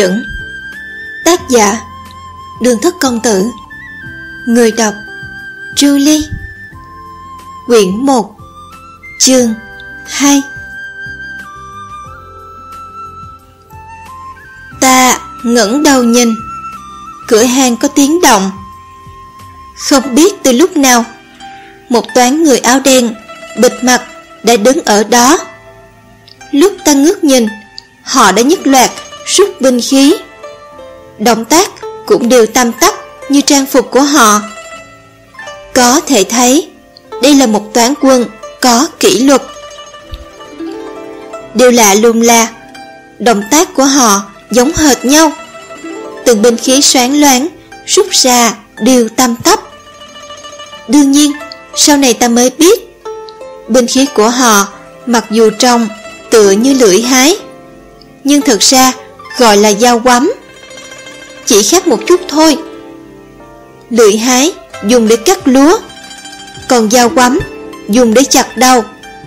dẫn. Tác giả Đường Thất Công Tử. Người đọc Julie. Quyển 1, chương 2. Ta ngẩng đầu nhìn, cửa hàng có tiếng động. Không biết từ lúc nào, một toán người áo đen bịt mặt đã đứng ở đó. Lúc ta ngước nhìn, họ đã nhất loạt rút binh khí. Động tác cũng đều tăm tắp như trang phục của họ. Có thể thấy đây là một toán quân có kỷ luật. Điều lạ lùng là động tác của họ giống hệt nhau. Từng binh khí xoáng loáng rút ra đều tăm tắp. Đương nhiên sau này ta mới biết, binh khí của họ mặc dù trông tựa như lưỡi hái, nhưng thực ra gọi là dao quắm. Chỉ khác một chút thôi. Lưỡi hái dùng để cắt lúa, còn dao quắm dùng để chặt đầu.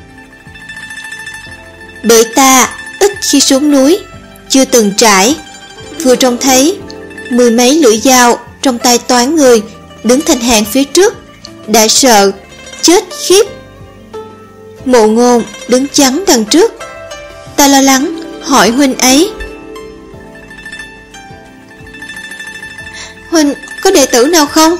Bởi ta ít khi xuống núi, chưa từng trải, vừa trông thấy mười mấy lưỡi dao trong tay toán người đứng thành hàng phía trước, đã sợ chết khiếp. Mộ Ngôn đứng chắn đằng trước. Ta lo lắng hỏi huynh ấy: huynh có đệ tử nào không?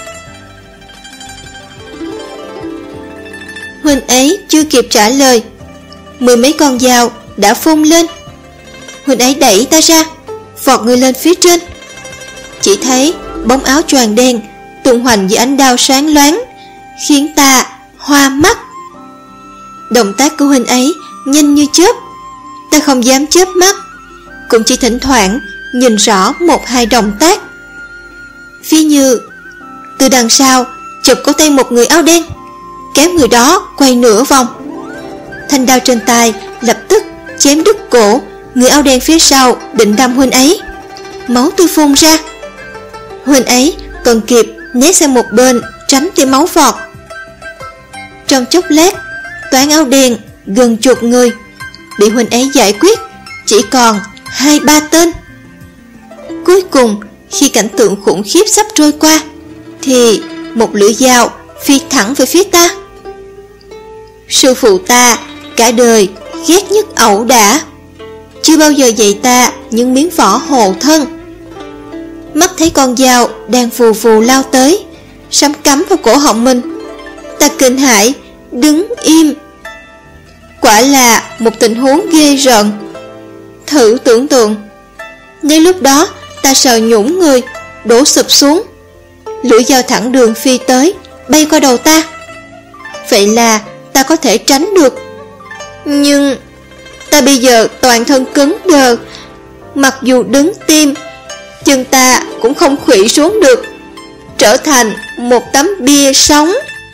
Huynh ấy chưa kịp trả lời, mười mấy con dao đã phun lên. Huynh ấy đẩy ta ra, vọt người lên phía trên. Chỉ thấy bóng áo choàng đen tung hoành dưới ánh đao sáng loáng, khiến ta hoa mắt. Động tác của huynh ấy nhanh như chớp, ta không dám chớp mắt, cũng chỉ thỉnh thoảng nhìn rõ một hai động tác. Ví như từ đằng sau chụp cổ tay một người áo đen, kéo người đó quay nửa vòng. Thanh đao trên tay lập tức chém đứt cổ người áo đen phía sau định đâm huynh ấy. Máu tươi phun ra. Huynh ấy còn kịp né sang một bên tránh tia máu vọt. Trong chốc lát, toán áo đen gần chục người bị huynh ấy giải quyết chỉ còn 2-3 tên. Cuối cùng, khi cảnh tượng khủng khiếp sắp trôi qua, thì một lưỡi dao phi thẳng về phía ta. Sư phụ ta cả đời ghét nhất ẩu đả, chưa bao giờ dạy ta những miếng võ hộ thân. Mắt thấy con dao đang vù vù lao tới, sắm cắm vào cổ họng mình, ta kinh hãi đứng im. Quả là một tình huống ghê rợn. Thử tưởng tượng, nếu lúc đó ta sợ nhũn người, đổ sụp xuống, lưỡi dao thẳng đường phi tới, bay qua đầu ta, vậy là ta có thể tránh được. Nhưng ta bây giờ toàn thân cứng đờ, mặc dù đứng tim, chân ta cũng không khuỵu xuống được, trở thành một tấm bia sống.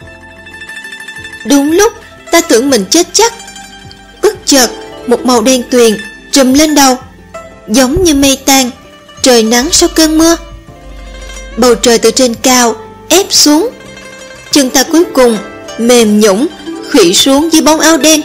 Đúng lúc ta tưởng mình chết chắc, bất chợt một màu đen tuyền trùm lên đầu, giống như mây tan, trời nắng sau cơn mưa. Bầu trời từ trên cao ép xuống, chân ta cuối cùng mềm nhũn khuỵu xuống dưới bóng áo đen.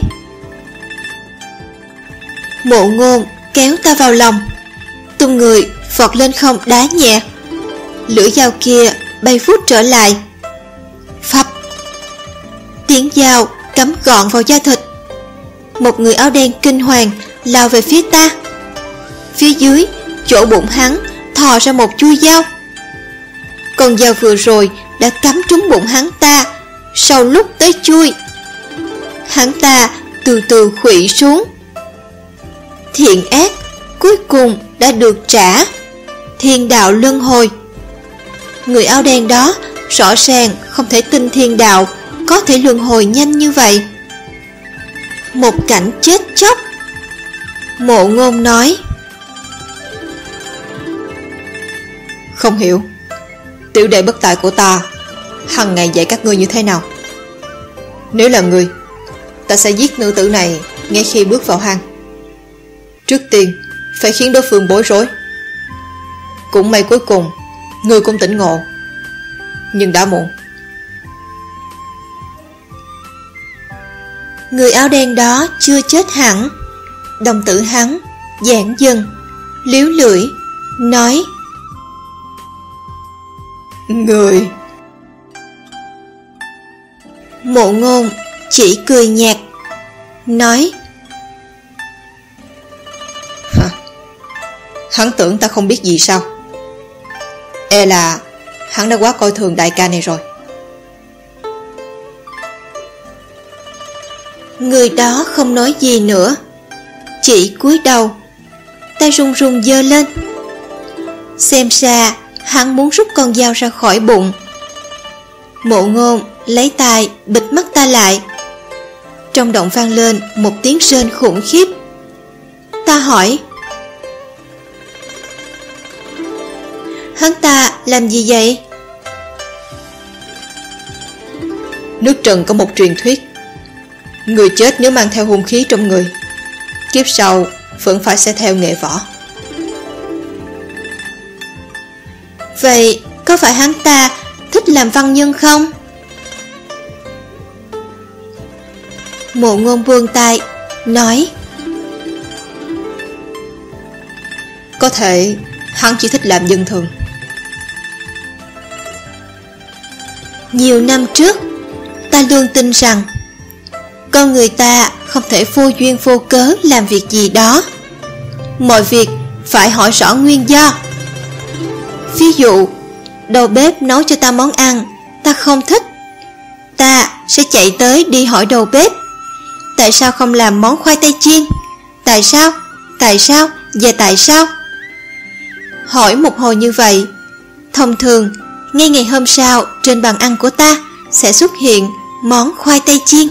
Mộ Ngôn kéo ta vào lòng, tung người vọt lên không đá nhẹ. Lưỡi dao kia bay vút trở lại. Phập, tiếng dao cắm gọn vào da thịt. Một người áo đen kinh hoàng lao về phía ta. Phía dưới, chỗ bụng hắn thò ra một chui dao. Con dao vừa rồi đã cắm trúng bụng hắn ta, sau lúc tới chui, hắn ta từ từ khuỵu xuống. Thiện ác cuối cùng đã được trả. Thiên đạo luân hồi. Người áo đen đó rõ ràng không thể tin thiên đạo có thể luân hồi nhanh như vậy. Một cảnh chết chóc. Mộ Ngôn nói: không hiểu, tiểu đệ bất tại của ta hằng ngày dạy các ngươi như thế nào? Nếu là ngươi, ta sẽ giết nữ tử này ngay khi bước vào hang. Trước tiên phải khiến đối phương bối rối. Cũng may cuối cùng ngươi cũng tỉnh ngộ, nhưng đã muộn. Người áo đen đó chưa chết hẳn. Đồng tử hắn giãn dần, líu lưỡi, nói: Người. Mộ Ngôn chỉ cười nhạt, nói: Hắn tưởng ta không biết gì sao? E là hắn đã quá coi thường đại ca này rồi. Người đó không nói gì nữa, chỉ cúi đầu, tay run run giơ lên. Xem ra hắn muốn rút con dao ra khỏi bụng. Mộ Ngôn lấy tay bịt mắt ta lại. Trong động vang lên một tiếng rên khủng khiếp. Ta hỏi: Hắn ta làm gì vậy? Nước Trần có một truyền thuyết: người chết nếu mang theo hung khí trong người, kiếp sau vẫn phải sẽ theo nghề võ. Vậy có phải hắn ta thích làm văn nhân không? Mộ Ngôn buông tay, nói: Có thể hắn chỉ thích làm dân thường. Nhiều năm trước, ta luôn tin rằng con người ta không thể vô duyên vô cớ làm việc gì đó. Mọi việc phải hỏi rõ nguyên do. Ví dụ, đầu bếp nấu cho ta món ăn ta không thích, ta sẽ chạy tới đi hỏi đầu bếp: tại sao không làm món khoai tây chiên? Tại sao? Tại sao? Và tại sao? Hỏi một hồi như vậy, thông thường ngay ngày hôm sau trên bàn ăn của ta sẽ xuất hiện món khoai tây chiên.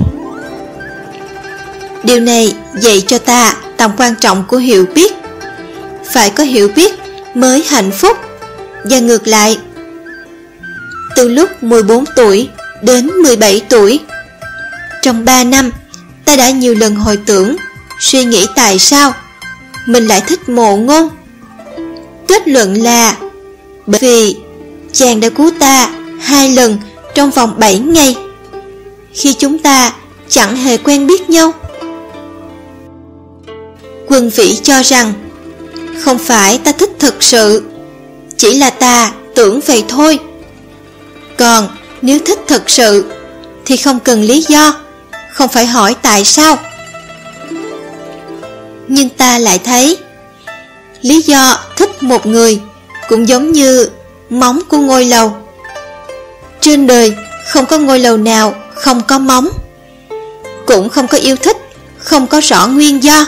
Điều này dạy cho ta tầm quan trọng của hiểu biết. Phải có hiểu biết mới hạnh phúc, và ngược lại. Từ lúc 14 tuổi đến 17 tuổi, trong 3 năm, ta đã nhiều lần hồi tưởng, suy nghĩ tại sao mình lại thích Mộ Ngôn. Kết luận là bởi vì chàng đã cứu ta 2 lần trong vòng 7 ngày, khi chúng ta chẳng hề quen biết nhau. Quân Vĩ cho rằng không phải ta thích thực sự, chỉ là ta tưởng vậy thôi. Còn nếu thích thật sự thì không cần lý do, không phải hỏi tại sao. Nhưng ta lại thấy lý do thích một người cũng giống như móng của ngôi lầu. Trên đời không có ngôi lầu nào không có móng, cũng không có yêu thích không có rõ nguyên do.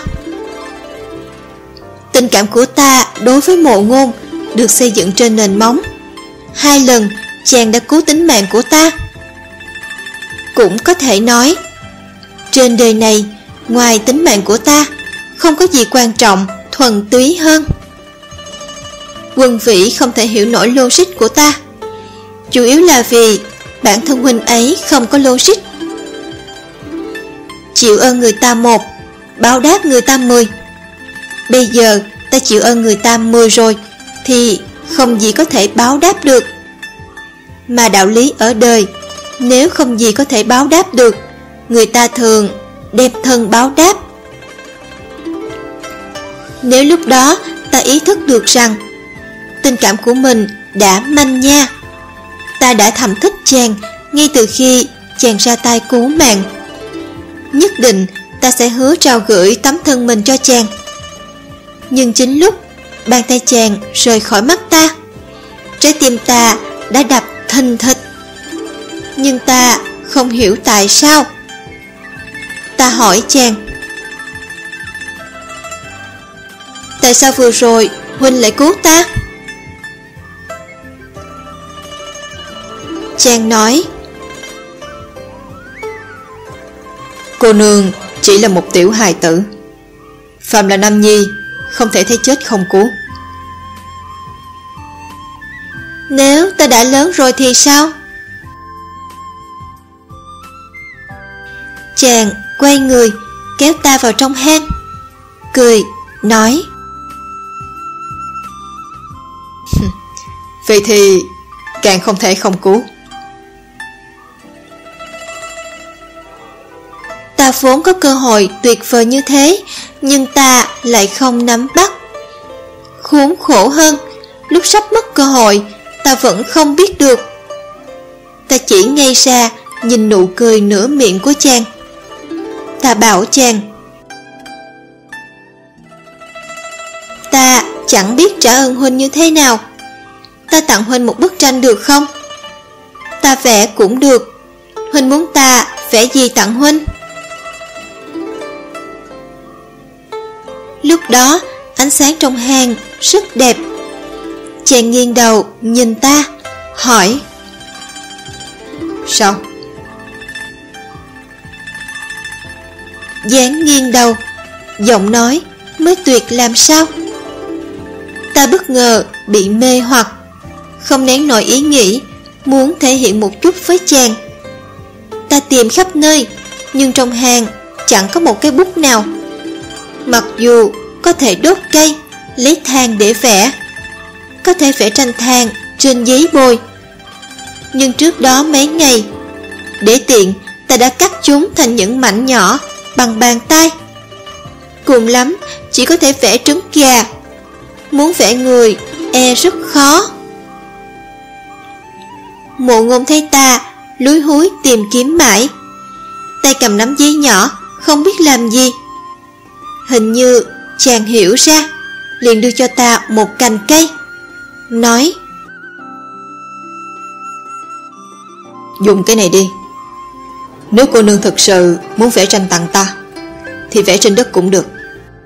Tình cảm của ta đối với Mộ Ngôn được xây dựng trên nền móng. 2 lần chàng đã cứu tính mạng của ta. Cũng có thể nói, trên đời này, ngoài tính mạng của ta, không có gì quan trọng, thuần túy hơn. Quân Vĩ không thể hiểu nổi logic của ta, chủ yếu là vì bản thân huynh ấy không có logic. Chịu ơn người ta 1, báo đáp người ta 10. Bây giờ ta chịu ơn người ta 10 rồi, thì không gì có thể báo đáp được. Mà đạo lý ở đời, nếu không gì có thể báo đáp được, người ta thường đem thân báo đáp. Nếu lúc đó ta ý thức được rằng tình cảm của mình đã manh nha, ta đã thầm thích chàng ngay từ khi chàng ra tay cứu mạng, nhất định ta sẽ hứa trao gửi tấm thân mình cho chàng. Nhưng chính lúc bàn tay chàng rời khỏi mắt ta, trái tim ta đã đập thình thịch. Nhưng ta không hiểu tại sao. Ta hỏi chàng: tại sao vừa rồi huynh lại cứu ta? Chàng nói: cô nương chỉ là một tiểu hài tử, phàm là nam nhi không thể thấy chết không cứu. Nếu ta đã lớn rồi thì sao? Chàng quay người kéo ta vào trong hang, cười nói: vậy thì càng không thể không cứu. Ta vốn có cơ hội tuyệt vời như thế, nhưng ta lại không nắm bắt. khốn khổ hơn, lúc sắp mất cơ hội, ta vẫn không biết được. Ta chỉ ngây ra nhìn nụ cười nửa miệng của chàng. Ta bảo chàng, ta chẳng biết trả ơn huynh như thế nào. Ta tặng huynh một bức tranh được không? Ta vẽ cũng được. Huynh muốn ta vẽ gì tặng huynh? Lúc đó ánh sáng trong hang rất đẹp. Chàng nghiêng đầu nhìn ta, hỏi: Sao? dáng nghiêng đầu, giọng nói mới tuyệt làm sao. Ta bất ngờ bị mê hoặc, không nén nổi ý nghĩ muốn thể hiện một chút với chàng. Ta tìm khắp nơi, nhưng trong hang chẳng có một cái bút nào. Mặc dù có thể đốt cây, lấy than để vẽ, có thể vẽ tranh than trên giấy bôi, nhưng trước đó mấy ngày, để tiện, ta đã cắt chúng thành những mảnh nhỏ bằng bàn tay. Cùng lắm chỉ có thể vẽ trứng gà. Muốn vẽ người e rất khó. Mộ Ngôn thấy ta lúi húi tìm kiếm mãi, tay cầm nắm giấy nhỏ, không biết làm gì. Hình như chàng hiểu ra, liền đưa cho ta một cành cây, nói: Dùng cái này đi. Nếu cô nương thực sự muốn vẽ tranh tặng ta, thì vẽ trên đất cũng được.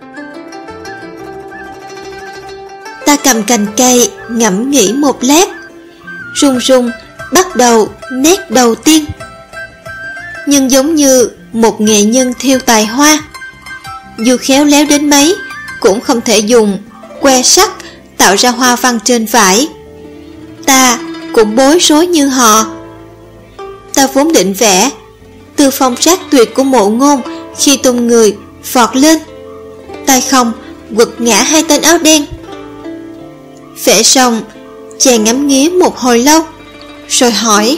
Ta cầm cành cây ngẫm nghĩ một lát, run run bắt đầu nét đầu tiên. Nhưng giống như một nghệ nhân thêu tài hoa, dù khéo léo đến mấy cũng không thể dùng que sắt tạo ra hoa văn trên vải. Ta cũng bối rối như họ. Ta vốn định vẽ từ phong sát tuyệt của Mộ Ngôn khi tung người vọt lên, tay không quật ngã hai tên áo đen. Vẽ xong, chàng ngắm nghía một hồi lâu, rồi hỏi: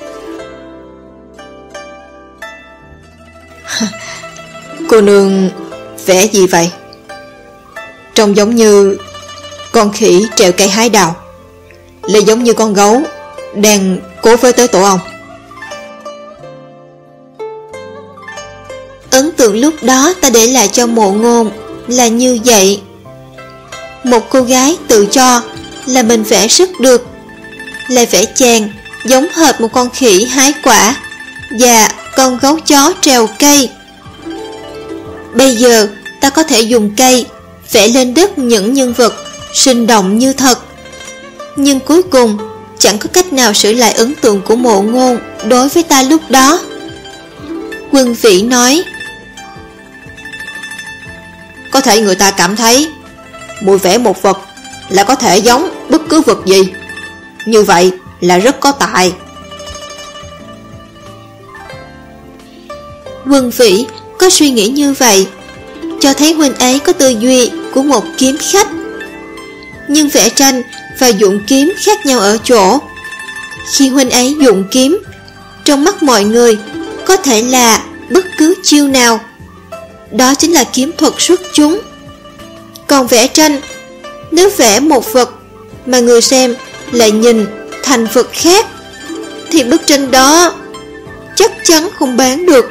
Cô nương vẽ gì vậy? Trông giống như con khỉ trèo cây hái đào, lại giống như con gấu đang cố với tới tổ ong. Ấn tượng lúc đó ta để lại cho Mộ Ngôn là như vậy. Một cô gái tự cho là mình vẽ rất được, lại vẽ chàng giống hệt một con khỉ hái quả và con gấu chó trèo cây. Bây giờ ta có thể dùng cây vẽ lên đất những nhân vật sinh động như thật, nhưng cuối cùng chẳng có cách nào sửa lại ấn tượng của Mộ Ngôn đối với ta lúc đó. Quân Vĩ nói: Có thể người ta cảm thấy mùi vẽ một vật là có thể giống bất cứ vật gì, như vậy là rất có tài. Quân Vĩ có suy nghĩ như vậy, cho thấy huynh ấy có tư duy của một kiếm khách. Nhưng vẽ tranh và dụng kiếm khác nhau ở chỗ, khi huynh ấy dụng kiếm, trong mắt mọi người có thể là bất cứ chiêu nào, đó chính là kiếm thuật xuất chúng. Còn vẽ tranh, nếu vẽ một vật mà người xem lại nhìn thành vật khác, thì bức tranh đó chắc chắn không bán được.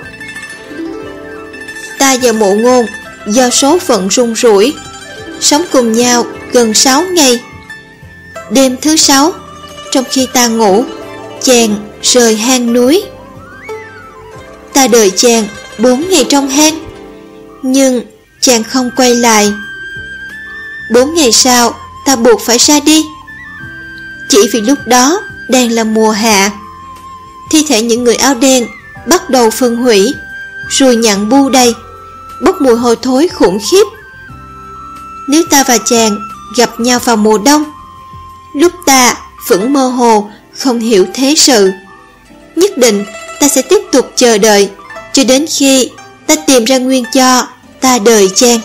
Ta và Mộ Ngôn do số phận rung rủi, sống cùng nhau gần 6 ngày. Đêm thứ 6, trong khi ta ngủ, chàng rời hang núi. Ta đợi chàng 4 ngày trong hang, nhưng chàng không quay lại. 4 ngày sau, ta buộc phải ra đi. Chỉ vì lúc đó đang là mùa hạ, thi thể những người áo đen bắt đầu phân hủy, ruồi nhặn bu đầy, bốc mùi hôi thối khủng khiếp. Nếu ta và chàng gặp nhau vào mùa đông, lúc ta vẫn mơ hồ không hiểu thế sự, nhất định ta sẽ tiếp tục chờ đợi cho đến khi ta tìm ra nguyên do ta đợi chàng.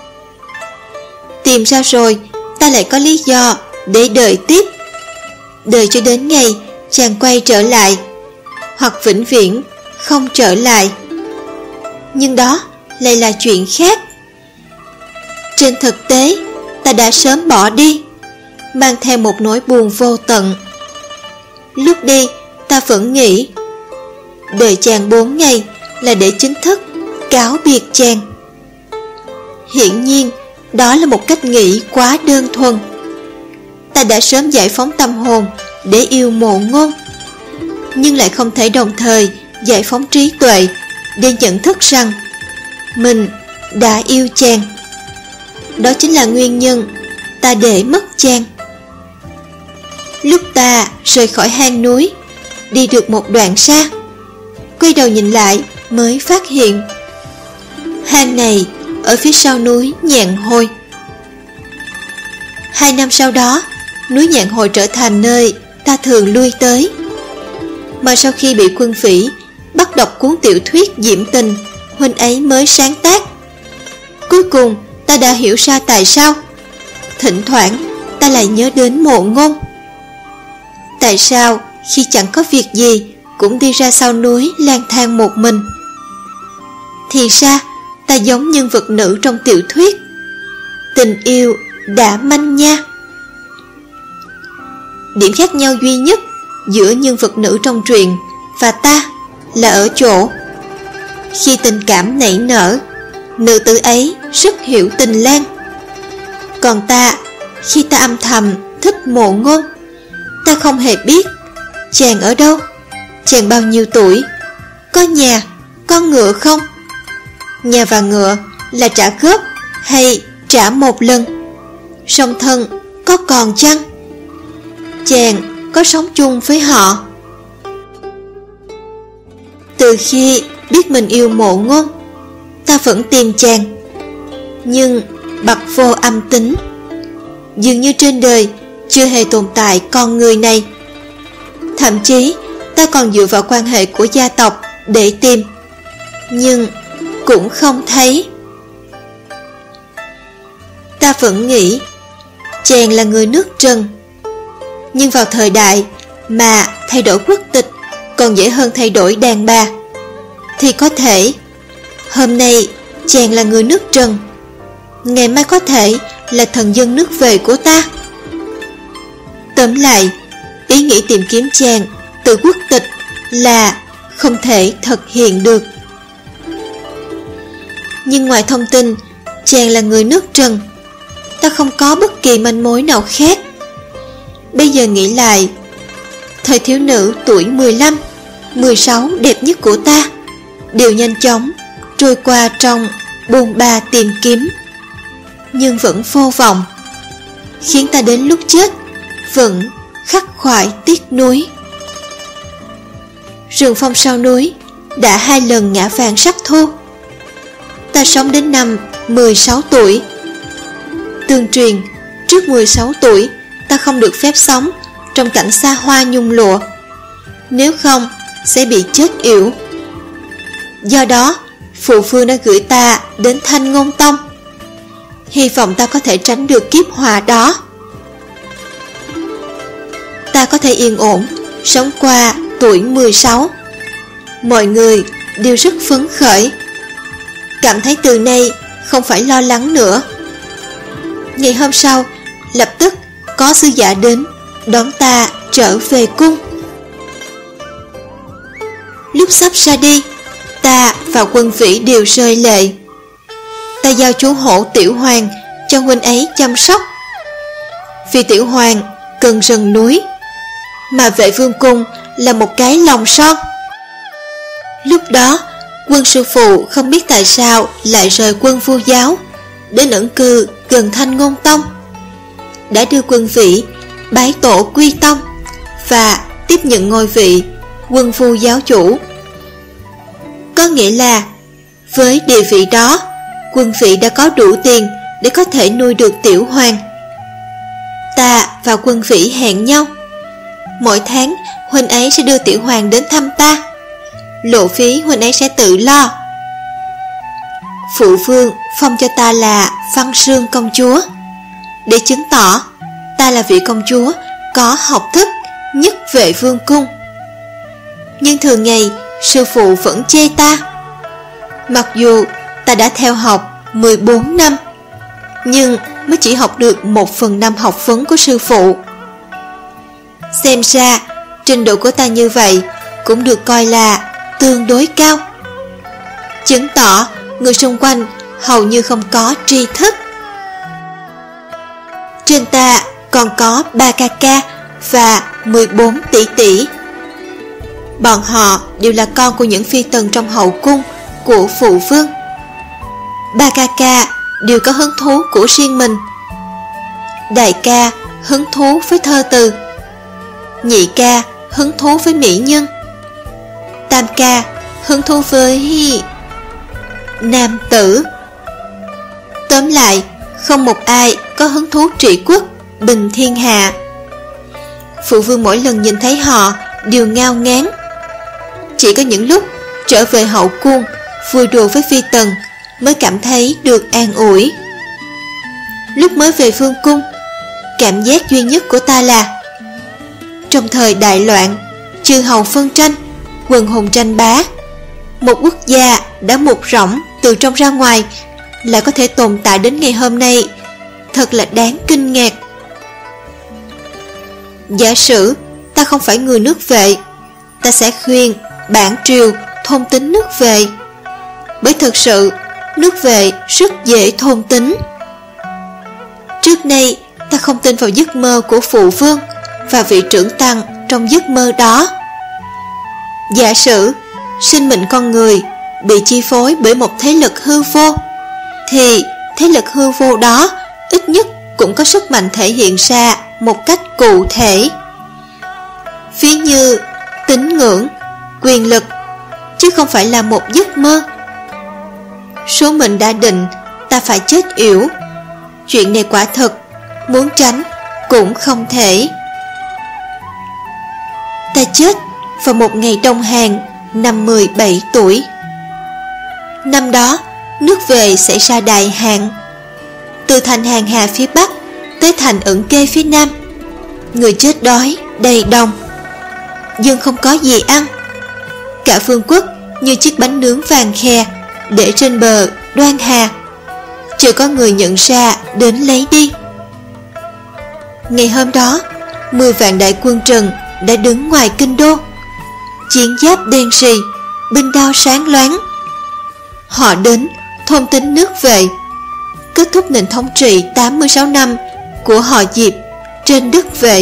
Tìm ra rồi, ta lại có lý do để đợi tiếp, đợi cho đến ngày chàng quay trở lại, hoặc vĩnh viễn không trở lại. Nhưng đó lại là chuyện khác. Trên thực tế, ta đã sớm bỏ đi, mang theo một nỗi buồn vô tận. Lúc đi, ta vẫn nghĩ đợi chàng 4 ngày là để chính thức cáo biệt chàng. Hiển nhiên, đó là một cách nghĩ quá đơn thuần. Ta đã sớm giải phóng tâm hồn để yêu Mộ Ngôn, nhưng lại không thể đồng thời giải phóng trí tuệ để nhận thức rằng mình đã yêu chàng. Đó chính là nguyên nhân ta để mất chàng. Lúc ta rời khỏi hang núi, đi được một đoạn xa, quay đầu nhìn lại mới phát hiện hang này ở phía sau núi Nhạn Hồi. 2 năm sau đó, núi Nhạn Hồi trở thành nơi ta thường lui tới. Mà sau khi bị quân phỉ bắt đọc cuốn tiểu thuyết Diễm Tình huynh ấy mới sáng tác, cuối cùng ta đã hiểu ra tại sao thỉnh thoảng ta lại nhớ đến Mộ Ngôn. Tại sao khi chẳng có việc gì cũng đi ra sau núi lang thang một mình? Thì ra ta giống nhân vật nữ trong tiểu thuyết. Tình yêu đã manh nha. Điểm khác nhau duy nhất giữa nhân vật nữ trong truyện và ta là ở chỗ khi tình cảm nảy nở, nữ tử ấy rất hiểu Tình Lang. Còn ta, khi ta âm thầm thích Mộ Ngôn, ta không hề biết chàng ở đâu, chàng bao nhiêu tuổi, có nhà, có ngựa không, nhà và ngựa là trả góp hay trả một lần, song thân có còn chăng, chàng có sống chung với họ. Từ khi biết mình yêu Mộ Ngôn, ta vẫn tìm chàng, nhưng bặt vô âm tính. Dường như trên đời chưa hề tồn tại con người này. Thậm chí ta còn dựa vào quan hệ của gia tộc để tìm, nhưng cũng không thấy. Ta vẫn nghĩ chàng là người nước Trần, nhưng vào thời đại mà thay đổi quốc tịch còn dễ hơn thay đổi đàn bà, thì có thể hôm nay chàng là người nước Trần, ngày mai có thể là thần dân nước về của ta. Tóm lại, ý nghĩ tìm kiếm chàng từ quốc tịch là không thể thực hiện được. Nhưng ngoài thông tin chàng là người nước Trần, ta không có bất kỳ manh mối nào khác. Bây giờ nghĩ lại, thời thiếu nữ tuổi 15, 16 đẹp nhất của ta đều nhanh chóng trôi qua trong bôn ba tìm kiếm, nhưng vẫn vô vọng, khiến ta đến lúc chết vẫn khắc khoải tiếc nuối. Rừng phong sau núi đã 2 lần ngã vàng sắp thu. Ta sống đến năm 16 tuổi. Tương truyền, trước 16 tuổi ta không được phép sống trong cảnh xa hoa nhung lụa, nếu không sẽ bị chết yểu. Do đó, phụ vương đã gửi ta đến Thanh Ngôn Tông, hy vọng ta có thể tránh được kiếp họa đó. Ta có thể yên ổn sống qua tuổi 16. Mọi người đều rất phấn khởi, cảm thấy từ nay không phải lo lắng nữa. Ngày hôm sau, lập tức có sư giả đến đón ta trở về cung. Lúc sắp ra đi, ta và Quân Vĩ đều rơi lệ. Ta giao chú hổ Tiểu Hoàng cho huynh ấy chăm sóc, vì Tiểu Hoàng cần rừng núi, mà Vệ Vương cung là một cái lòng son. Lúc đó, Quân sư phụ không biết tại sao lại rời Quân Vu giáo đến ẩn cư gần Thanh Ngôn Tông, đã đưa Quân Vĩ bái tổ quy tông và tiếp nhận ngôi vị Quân Vu giáo chủ. Có nghĩa là với địa vị đó, Quân Vĩ đã có đủ tiền để có thể nuôi được Tiểu Hoàng. Ta và Quân Vĩ hẹn nhau, mỗi tháng huynh ấy sẽ đưa Tiểu Hoàng đến thăm ta, lộ phí huynh ấy sẽ tự lo. Phụ vương phong cho ta là Văn Sương công chúa, để chứng tỏ ta là vị công chúa có học thức nhất Vệ Vương cung. Nhưng thường ngày sư phụ vẫn chê ta. Mặc dù ta đã theo học 14 năm, nhưng mới chỉ học được 1/5 học vấn của sư phụ. Xem ra trình độ của ta như vậy cũng được coi là tương đối cao, chứng tỏ người xung quanh hầu như không có tri thức. Trên ta còn có 3 ca ca và 14 tỷ tỷ. Bọn họ đều là con của những phi tần trong hậu cung của phụ vương. 3 ca ca đều có hứng thú của riêng mình. Đại ca hứng thú với thơ từ, nhị ca hứng thú với mỹ nhân, tam ca hứng thú với nam tử. Tóm lại, không một ai có hứng thú trị quốc, bình thiên hạ. Phụ vương mỗi lần nhìn thấy họ đều ngao ngán. Chỉ có những lúc trở về hậu cung vui đùa với phi tần mới cảm thấy được an ủi. Lúc mới về vương cung, cảm giác duy nhất của ta là trong thời đại loạn, chư hầu phân tranh, quần hùng tranh bá, một quốc gia đã mục rỗng từ trong ra ngoài lại có thể tồn tại đến ngày hôm nay, thật là đáng kinh ngạc. Giả sử ta không phải người nước Vệ, ta sẽ khuyên bản triều thôn tính nước Vệ, bởi thực sự nước Vệ rất dễ thôn tính. Trước nay ta không tin vào giấc mơ của phụ vương và vị trưởng tăng trong giấc mơ đó. Giả sử sinh mệnh con người bị chi phối bởi một thế lực hư vô, thì thế lực hư vô đó ít nhất cũng có sức mạnh thể hiện ra một cách cụ thể. Ví như tín ngưỡng, quyền lực, chứ không phải là một giấc mơ. Số mệnh đã định, ta phải chết yểu. Chuyện này quả thật, muốn tránh cũng không thể. Ta chết vào một ngày đông hàng, năm 17 tuổi. Năm đó, nước Vệ xảy ra đại hạn. Từ thành Hàng Hà phía Bắc tới thành Ẩn Kê phía Nam, người chết đói đầy đồng, dân không có gì ăn. Cả vương quốc như chiếc bánh nướng vàng khè để trên bờ Đoan Hà, chưa có người nhận ra đến lấy đi. Ngày hôm đó, 10 vạn đại quân Trần đã đứng ngoài kinh đô, chiến giáp đen sì, binh đao sáng loáng. Họ đến thôn tính nước Vệ, kết thúc nền thống trị 86 năm của họ Diệp trên đất Vệ.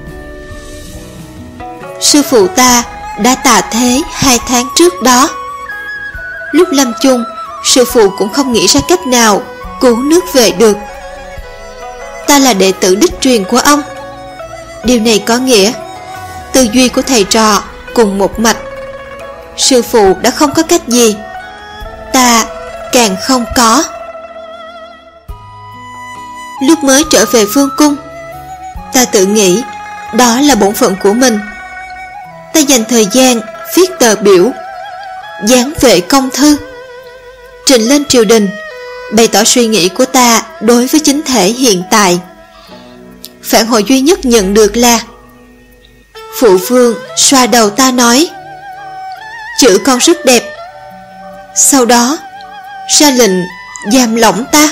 Sư phụ ta đã tạ thế 2 tháng trước đó. Lúc lâm chung, sư phụ cũng không nghĩ ra cách nào cứu nước Vệ được. Ta là đệ tử đích truyền của ông. Điều này có nghĩa tư duy của thầy trò cùng một mạch. Sư phụ đã không có cách gì, ta càng không có. Lúc mới trở về vương cung, ta tự nghĩ đó là bổn phận của mình. Ta dành thời gian viết tờ biểu, giáng vệ công thư, trình lên triều đình, bày tỏ suy nghĩ của ta đối với chính thể hiện tại. Phản hồi duy nhất nhận được là phụ vương xoa đầu ta nói, chữ con rất đẹp. Sau đó ra lệnh giam lỏng ta.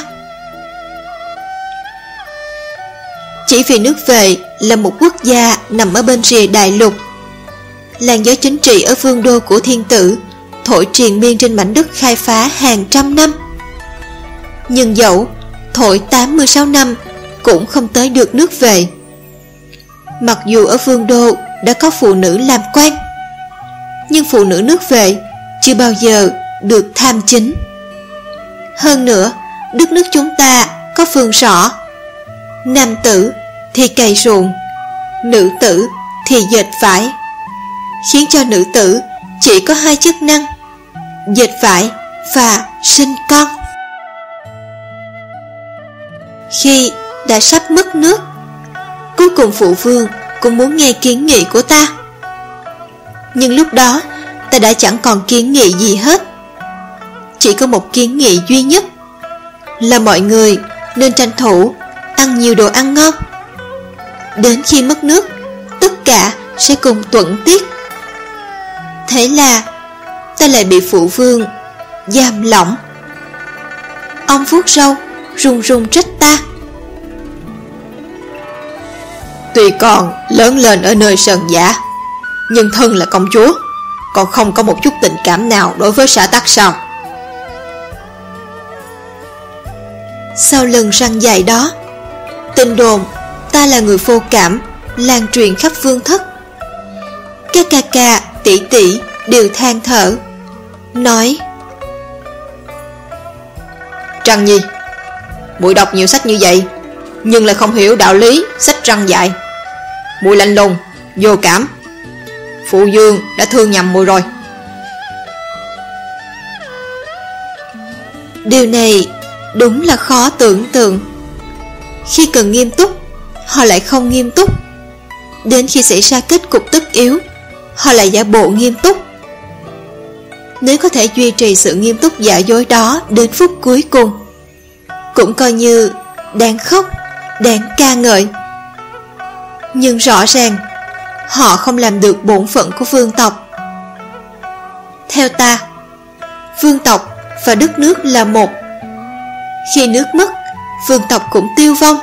Chỉ vì nước Vệ là một quốc gia nằm ở bên rìa đại lục, làn gió chính trị ở vương đô của thiên tử thổi triền miên trên mảnh đất khai phá hàng trăm năm. Nhưng dẫu thổi 86 năm cũng không tới được nước Vệ. Mặc dù ở vương đô đã có phụ nữ làm quan, nhưng phụ nữ nước Vệ chưa bao giờ được tham chính. Hơn nữa, đất nước chúng ta có phương sỏ, nam tử thì cày ruộng, nữ tử thì dệt vải, khiến cho nữ tử chỉ có 2 chức năng: dệt vải và sinh con. Khi đã sắp mất nước, cuối cùng phụ vương cũng muốn nghe kiến nghị của ta. Nhưng lúc đó ta đã chẳng còn kiến nghị gì hết. Chỉ có một kiến nghị duy nhất là mọi người nên tranh thủ ăn nhiều đồ ăn ngon. Đến khi mất nước, tất cả sẽ cùng tuẫn tiết. Thế là ta lại bị phụ vương giam lỏng. Ông vuốt râu run run trách ta. Tuy còn lớn lên ở nơi sơn giả, nhưng thân là công chúa, còn không có một chút tình cảm nào đối với xã tắc sao? Sau lần răn dạy đó, tin đồn ta là người vô cảm lan truyền khắp vương thất. Các ca ca, tỷ tỷ đều than thở, nói: Trăng Nhi, muội đọc nhiều sách như vậy, nhưng lại không hiểu đạo lý sách răn dạy. Muội lạnh lùng, vô cảm. Phụ vương đã thương nhầm muội rồi. Điều này đúng là khó tưởng tượng. Khi cần nghiêm túc, họ lại không nghiêm túc. Đến khi xảy ra kết cục tất yếu, họ lại giả bộ nghiêm túc. Nếu có thể duy trì sự nghiêm túc giả dối đó đến phút cuối cùng, cũng coi như đáng khóc, đáng ca ngợi. Nhưng rõ ràng họ không làm được bổn phận của vương tộc. Theo ta, vương tộc và đất nước là một. Khi nước mất, vương tộc cũng tiêu vong.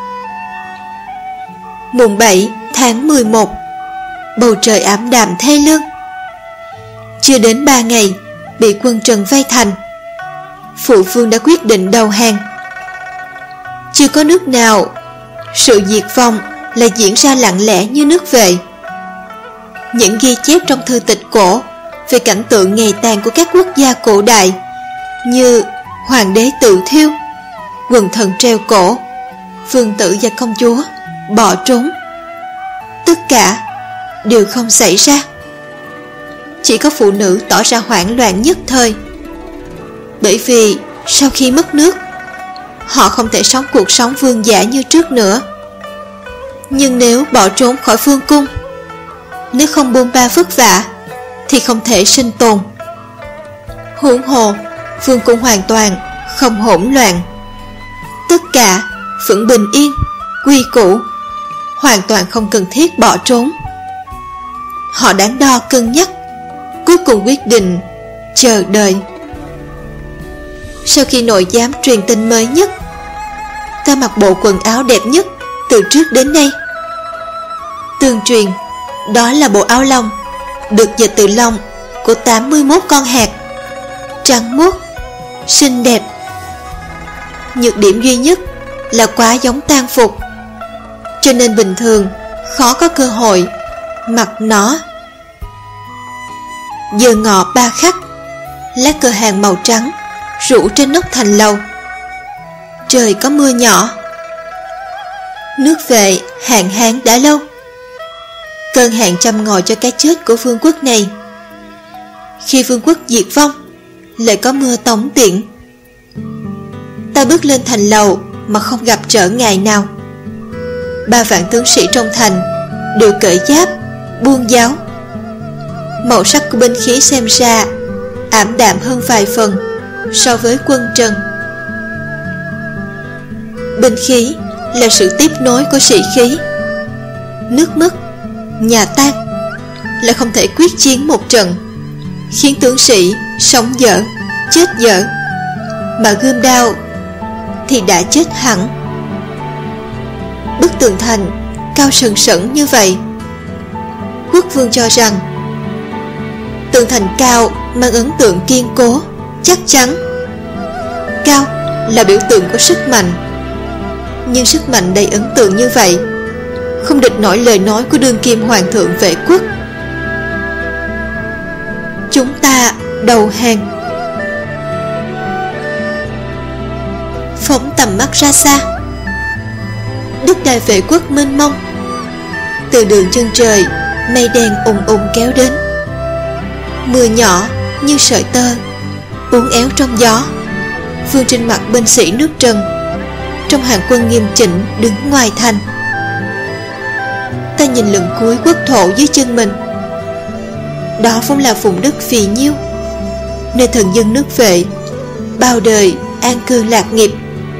Mùng 7 tháng 11, bầu trời ảm đạm thê lương. Chưa đến 3 ngày, bị quân Trần vây thành. Phụ vương đã quyết định đầu hàng. Chưa có nước nào sự diệt vong lại diễn ra lặng lẽ như nước Vệ. Những ghi chép trong thư tịch cổ về cảnh tượng ngày tàn của các quốc gia cổ đại như hoàng đế tự thiêu, quần thần treo cổ, vương tử và công chúa bỏ trốn, tất cả đều không xảy ra. Chỉ có phụ nữ tỏ ra hoảng loạn nhất thời, bởi vì sau khi mất nước, họ không thể sống cuộc sống vương giả như trước nữa. Nhưng nếu bỏ trốn khỏi vương cung, nếu không bôn ba vất vả, thì không thể sinh tồn. Huống hồ, vương cung hoàn toàn không hỗn loạn, tất cả vẫn bình yên, quy củ, hoàn toàn không cần thiết bỏ trốn. Họ đắn đo cân nhắc, cuối cùng quyết định chờ đợi. Sau khi nội giám truyền tin mới nhất, ta mặc bộ quần áo đẹp nhất từ trước đến nay. Tương truyền đó là bộ áo lông được dệt từ lông của 81 con hạt, trắng muốt, xinh đẹp. Nhược điểm duy nhất là quá giống tang phục, cho nên bình thường khó có cơ hội mặc nó. Giờ ngọ 3 khắc, lá cờ hàng màu trắng rủ trên nóc thành lầu. Trời có mưa nhỏ. Nước Vệ hạn hán đã lâu. Cơn hạn châm ngòi cho cái chết của vương quốc này. Khi vương quốc diệt vong, lại có mưa tống tiện. Ta bước lên thành lầu mà không gặp trở ngại nào. 3 vạn tướng sĩ trong thành đều cởi giáp, buông giáo. Màu sắc của binh khí xem ra ảm đạm hơn vài phần so với quân Trần. Binh khí là sự tiếp nối của sĩ khí. Nước mất, nhà tan, là không thể quyết chiến một trận, khiến tướng sĩ sống dở, chết dở, mà gươm đao thì đã chết hẳn. Bức tường thành cao sừng sững như vậy, quốc vương cho rằng tường thành cao mang ấn tượng kiên cố, chắc chắn. Cao là biểu tượng của sức mạnh, nhưng sức mạnh đầy ấn tượng như vậy không địch nổi lời nói của đương kim hoàng thượng Vệ quốc. Chúng ta đầu hàng. Phóng tầm mắt ra xa, đất đai Vệ quốc mênh mông. Từ đường chân trời, mây đen ùng ùng kéo đến. Mưa nhỏ như sợi tơ uốn éo trong gió, vương trên mặt binh sĩ nước Trần, trong hàng quân nghiêm chỉnh đứng ngoài thành. Ta nhìn lần cuối quốc thổ dưới chân mình. Đó vốn là vùng đất phì nhiêu, nơi thần dân nước Vệ bao đời an cư lạc nghiệp.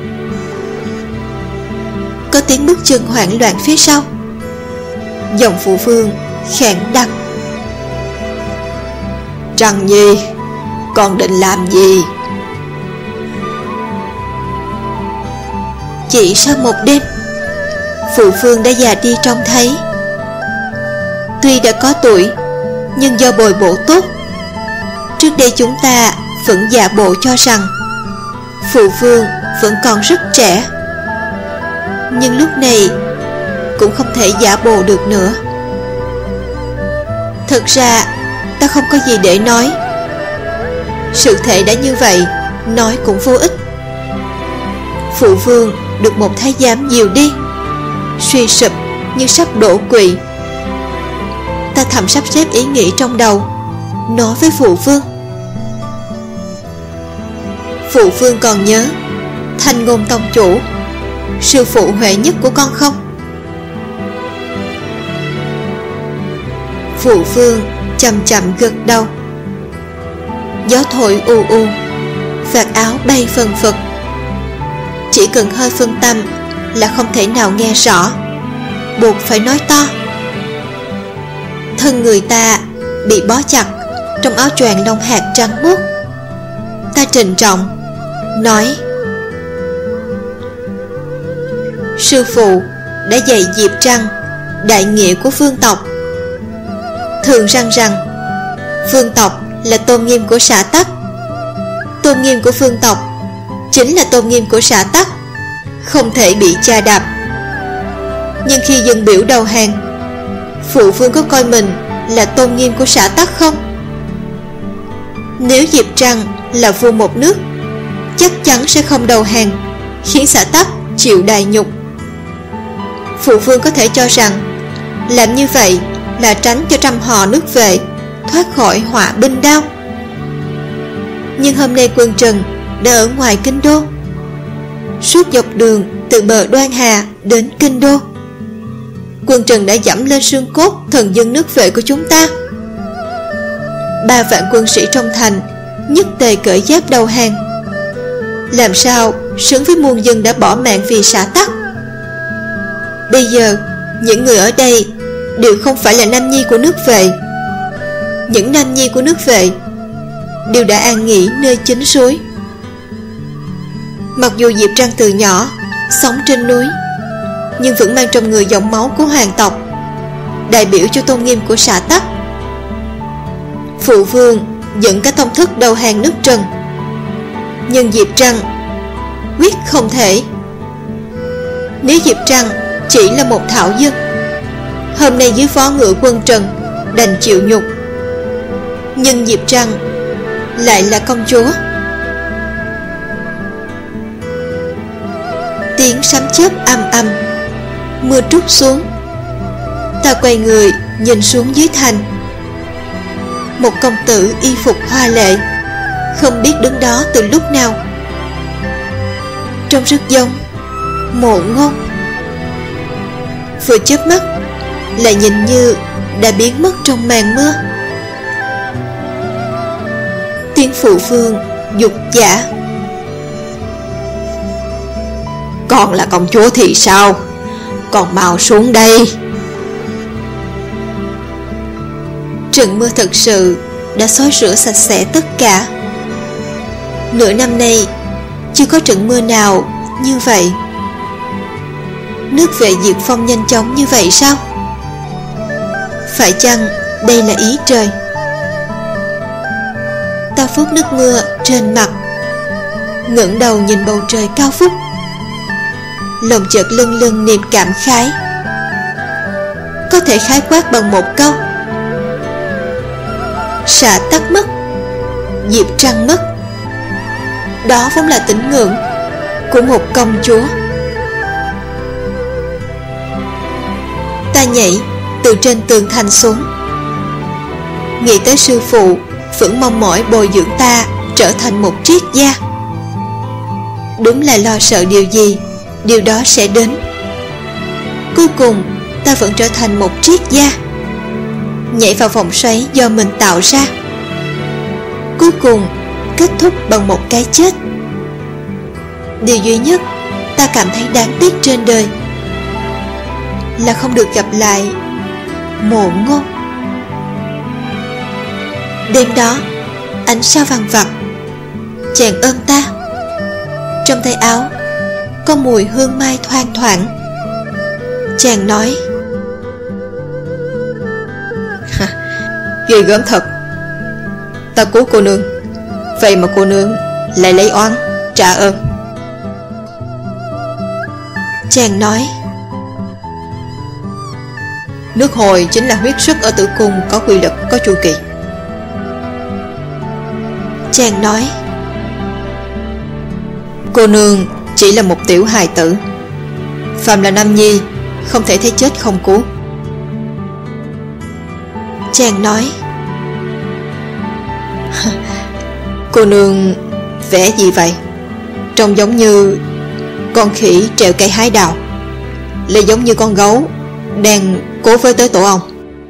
Có tiếng bước chân hoảng loạn phía sau. Giọng phụ vương khản đặc: Trăng Nhi, con định làm gì? Chỉ sau một đêm, Phụ vương đã già đi trông thấy. Tuy đã có tuổi, nhưng do bồi bổ tốt, trước đây chúng ta vẫn giả bộ cho rằng phụ vương vẫn còn rất trẻ. Nhưng lúc này cũng không thể giả bộ được nữa. Thật ra ta không có gì để nói. Sự thể đã như vậy, nói cũng vô ích. Phụ vương được một thái giám dìu đi, suy sụp như sắp đổ quỵ. Ta thầm sắp xếp ý nghĩ trong đầu, nói với phụ vương. Phụ vương còn nhớ Thanh Ngôn tông chủ, sư phụ huệ nhất của con không? Phụ vương chậm chậm gật đầu. Gió thổi u u, vạt áo bay phần phật. Chỉ cần hơi phân tâm là không thể nào nghe rõ, buộc phải nói to. Thân người ta bị bó chặt trong áo choàng lông hạt trắng muốt. Ta trịnh trọng nói: sư phụ đã dạy Diệp Trăng đại nghĩa của vương tộc. Thường rằng vương tộc là tôn nghiêm của xã tắc. Tôn nghiêm của vương tộc chính là tôn nghiêm của xã tắc, không thể bị chà đạp. Nhưng khi dân biểu đầu hàng, phụ vương có coi mình là tôn nghiêm của xã tắc không? Nếu Diệp Trăng là vua một nước, chắc chắn sẽ không đầu hàng, khiến xã tắc chịu đại nhục. Phụ vương có thể cho rằng làm như vậy là tránh cho trăm họ nước Vệ thoát khỏi họa binh đao. Nhưng hôm nay quân Trần đã ở ngoài kinh đô. Suốt dọc đường từ bờ Đoan Hà đến kinh đô, quân Trần đã dẫm lên xương cốt thần dân nước Vệ của chúng ta. 3 vạn quân sĩ trong thành nhất tề cởi giáp đầu hàng, làm sao xứng với muôn dân đã bỏ mạng vì xã tắc. Bây giờ những người ở đây đều không phải là nam nhi của nước Vệ. Những nam nhi của nước Vệ đều đã an nghỉ nơi chính suối. Mặc dù Diệp Trăng từ nhỏ sống trên núi, nhưng vẫn mang trong người dòng máu của hoàng tộc, đại biểu cho tôn nghiêm của xã tắc. Phụ vương dẫn cả tông thức đầu hàng nước Trần, nhưng Diệp Trăng quyết không thể. Nếu Diệp Trăng chỉ là một thảo dân, hôm nay dưới vó ngựa quân Trần đành chịu nhục. Nhưng Diệp Trăng lại là công chúa. Tiếng sấm chớp âm âm, mưa trút xuống. Ta quay người nhìn xuống dưới thành. Một công tử y phục hoa lệ, không biết đứng đó từ lúc nào, trông rất giống Mộ Ngôn. Vừa chớp mắt lại nhìn như đã biến mất trong màn mưa. Tiếng phụ vương dục giả: còn là công chúa thì sao? Còn mau xuống đây. Trận mưa thật sự đã xói rửa sạch sẽ tất cả. Nửa năm nay chưa có trận mưa nào như vậy. Nước Vệ diệt phong nhanh chóng như vậy sao? Phải chăng đây là ý trời? Ta phớt nước mưa trên mặt, ngẩng đầu nhìn bầu trời cao vút, lòng chợt lâng lâng niềm cảm khái. Có thể khái quát bằng một câu: xã tắc mất, Diệp Trăng mất. Đó vốn là tín ngưỡng của một công chúa. Ta nhảy từ trên tường thành xuống, nghĩ tới sư phụ vẫn mong mỏi bồi dưỡng ta trở thành một triết gia. Đúng là lo sợ điều gì, điều đó sẽ đến. Cuối cùng ta vẫn trở thành một triết gia, nhảy vào vòng xoáy do mình tạo ra. Cuối cùng kết thúc bằng một cái chết. Điều duy nhất ta cảm thấy đáng tiếc trên đời là không được gặp lại Mộ Ngôn. Đêm đó ánh sao vàng vặt, chàng ôm ta. Trong tay áo có mùi hương mai thoang thoảng. Chàng nói: Ghê gớm thật. Ta cứu cô nương, vậy mà cô nương lại lấy oán trả ơn. Chàng nói: Nước hồi chính là huyết sức ở tử cung có quy luật, có chu kỳ. Chàng nói: Cô nương chỉ là một tiểu hài tử, phàm là nam nhi không thể thấy chết không cứu. Chàng nói: Cô nương vẽ gì vậy? Trông giống như con khỉ trèo cây hái đào, lại giống như con gấu đang cố với tới tổ ong.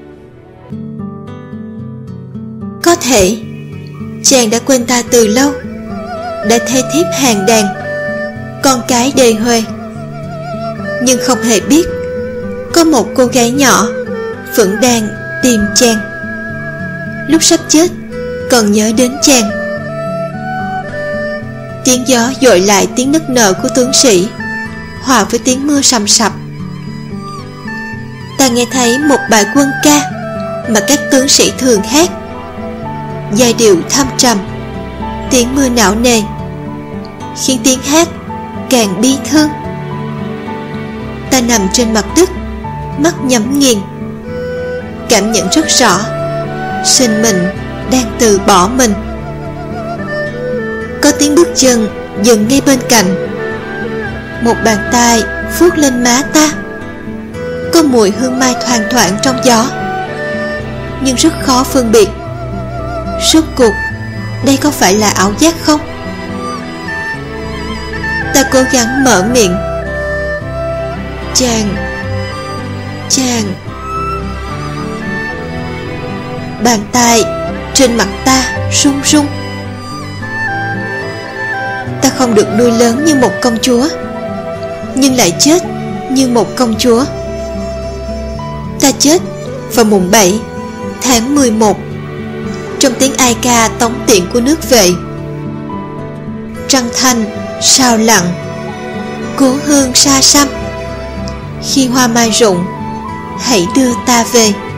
Có thể chàng đã quên ta từ lâu, đã thê thiếp hàng đàn, con cái đề huề, nhưng không hề biết có một cô gái nhỏ vẫn đang tìm chàng. Lúc sắp chết còn nhớ đến chàng. Tiếng gió dội lại tiếng nức nở của tướng sĩ, hòa với tiếng mưa sầm sập. Ta nghe thấy một bài quân ca mà các tướng sĩ thường hát, giai điệu thâm trầm, tiếng mưa não nề, khiến tiếng hát càng bi thương. Ta nằm trên mặt đất, mắt nhắm nghiền, cảm nhận rất rõ sinh mệnh đang từ bỏ mình. Có tiếng bước chân dừng ngay bên cạnh. Một bàn tay vuốt lên má ta. Có mùi hương mai thoang thoảng trong gió, nhưng rất khó phân biệt rốt cuộc đây có phải là ảo giác không. Ta cố gắng mở miệng: Chàng. Bàn tay trên mặt ta run run. Ta không được nuôi lớn như một công chúa, nhưng lại chết như một công chúa. Ta chết vào mùng 7 tháng 11 trong tiếng ai ca tống tiễn của nước Vệ. Trăng thanh sao lặng, cố hương xa xăm. Khi hoa mai rụng, hãy đưa ta về.